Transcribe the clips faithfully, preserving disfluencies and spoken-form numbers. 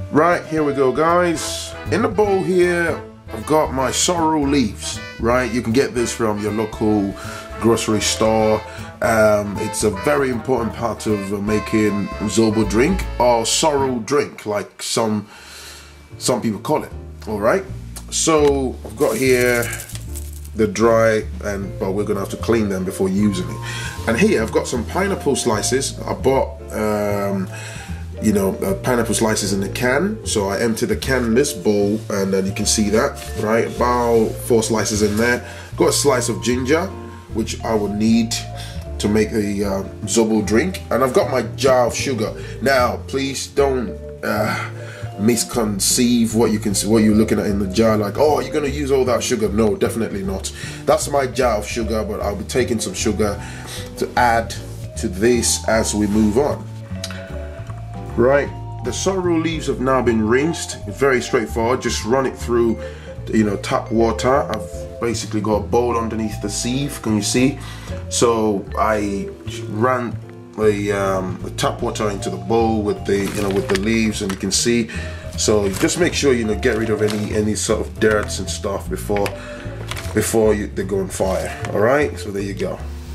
Right, here we go, guys. In the bowl here, I've got my sorrel leaves, right? You can get this from your local grocery store. Um, it's a very important part of uh, making zobo drink or sorrel drink, like some some people call it. All right. So I've got here the dry, and well, we're gonna have to clean them before using it. And here I've got some pineapple slices. I bought, um, you know, uh, pineapple slices in the can. So I emptied the can in this bowl, and then you can see that, right? About four slices in there. Got a slice of ginger, which I will need to make the uh, zobo drink, and I've got my jar of sugar. Now, please don't uh, misconceive what you can see, what you're looking at in the jar. Like, oh, you're gonna use all that sugar? No, definitely not. That's my jar of sugar, but I'll be taking some sugar to add to this as we move on. Right, the sorrel leaves have now been rinsed. It's very straightforward. Just run it through, you know, tap water. I've basically got a bowl underneath the sieve. Can you see? So I ran the, um, the tap water into the bowl with the, you know, with the leaves, and you can see. So just make sure, you know, get rid of any any sort of dirts and stuff before before you, they go on fire. All right. So there you go.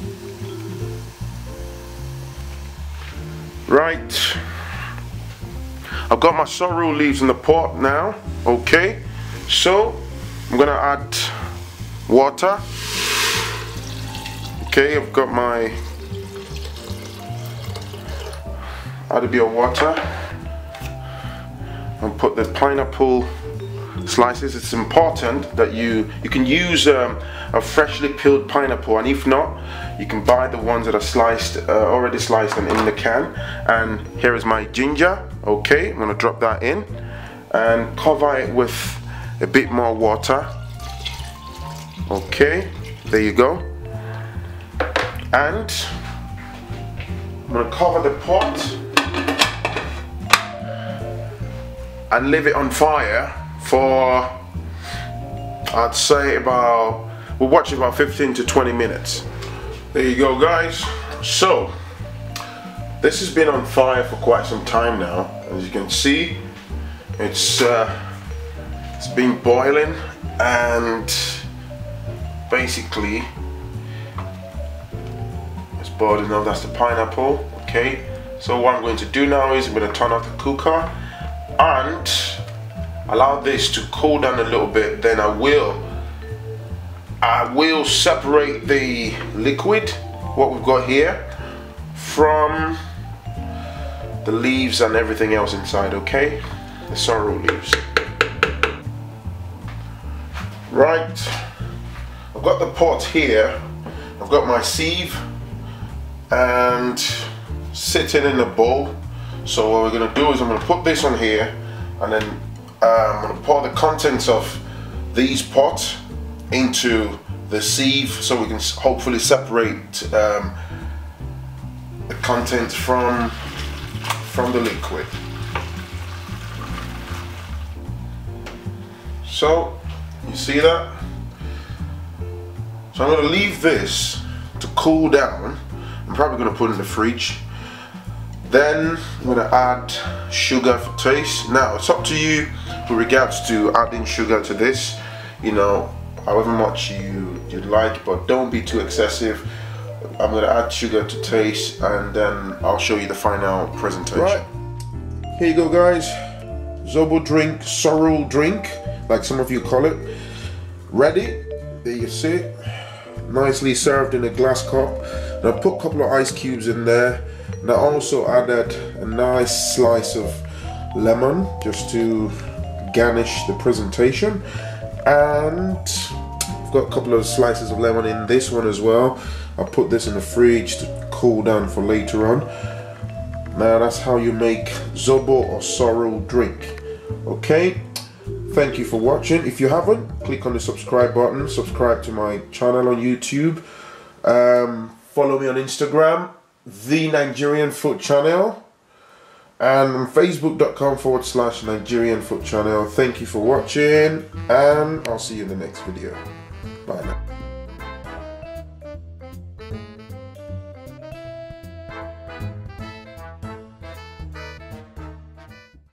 Right. I've got my sorrel leaves in the pot now. Okay. So I'm gonna add water. Okay, I've got my add a bit of water and put the pineapple slices. It's important that you you can use um, a freshly peeled pineapple, and if not, you can buy the ones that are sliced, uh, already sliced and in the can. And here is my ginger. Okay, I'm gonna drop that in and cover it with a bit more water. Okay, there you go. And I'm gonna cover the pot and leave it on fire for, I'd say about, we'll watch it about fifteen to twenty minutes. There you go, guys. So this has been on fire for quite some time now. As you can see, it's uh, it's been boiling, and basically it's boiling now. That's the pineapple. Okay, so what I'm going to do now is I'm going to turn off the cooker and allow this to cool down a little bit. Then I will I will separate the liquid, what we've got here, from the leaves and everything else inside. Okay, the sorrel leaves. Right, I've got the pot here. I've got my sieve and sitting in the bowl. So what we're going to do is I'm going to put this on here, and then uh, I'm going to pour the contents of these pots into the sieve, so we can hopefully separate um, the content from from the liquid. So you see that? So I'm going to leave this to cool down. I'm probably going to put it in the fridge. Then I'm going to add sugar for taste. Now it's up to you with regards to adding sugar to this, you know, however much you, you'd like, but don't be too excessive. I'm going to add sugar to taste, and then I'll show you the final presentation. Right, here you go, guys. Zobo drink, sorrel drink, like some of you call it. Ready? There you see it. Nicely served in a glass cup. And I put a couple of ice cubes in there. And I also added a nice slice of lemon just to garnish the presentation. And I've got a couple of slices of lemon in this one as well. I put this in the fridge to cool down for later on. Now that's how you make zobo or sorrel drink. Okay, thank you for watching. If you haven't, click on the subscribe button. Subscribe to my channel on YouTube. Um, follow me on Instagram, The Nigerian Food Channel, and on facebook.com forward slash Nigerian Food Channel. Thank you for watching, and I'll see you in the next video. Bye now.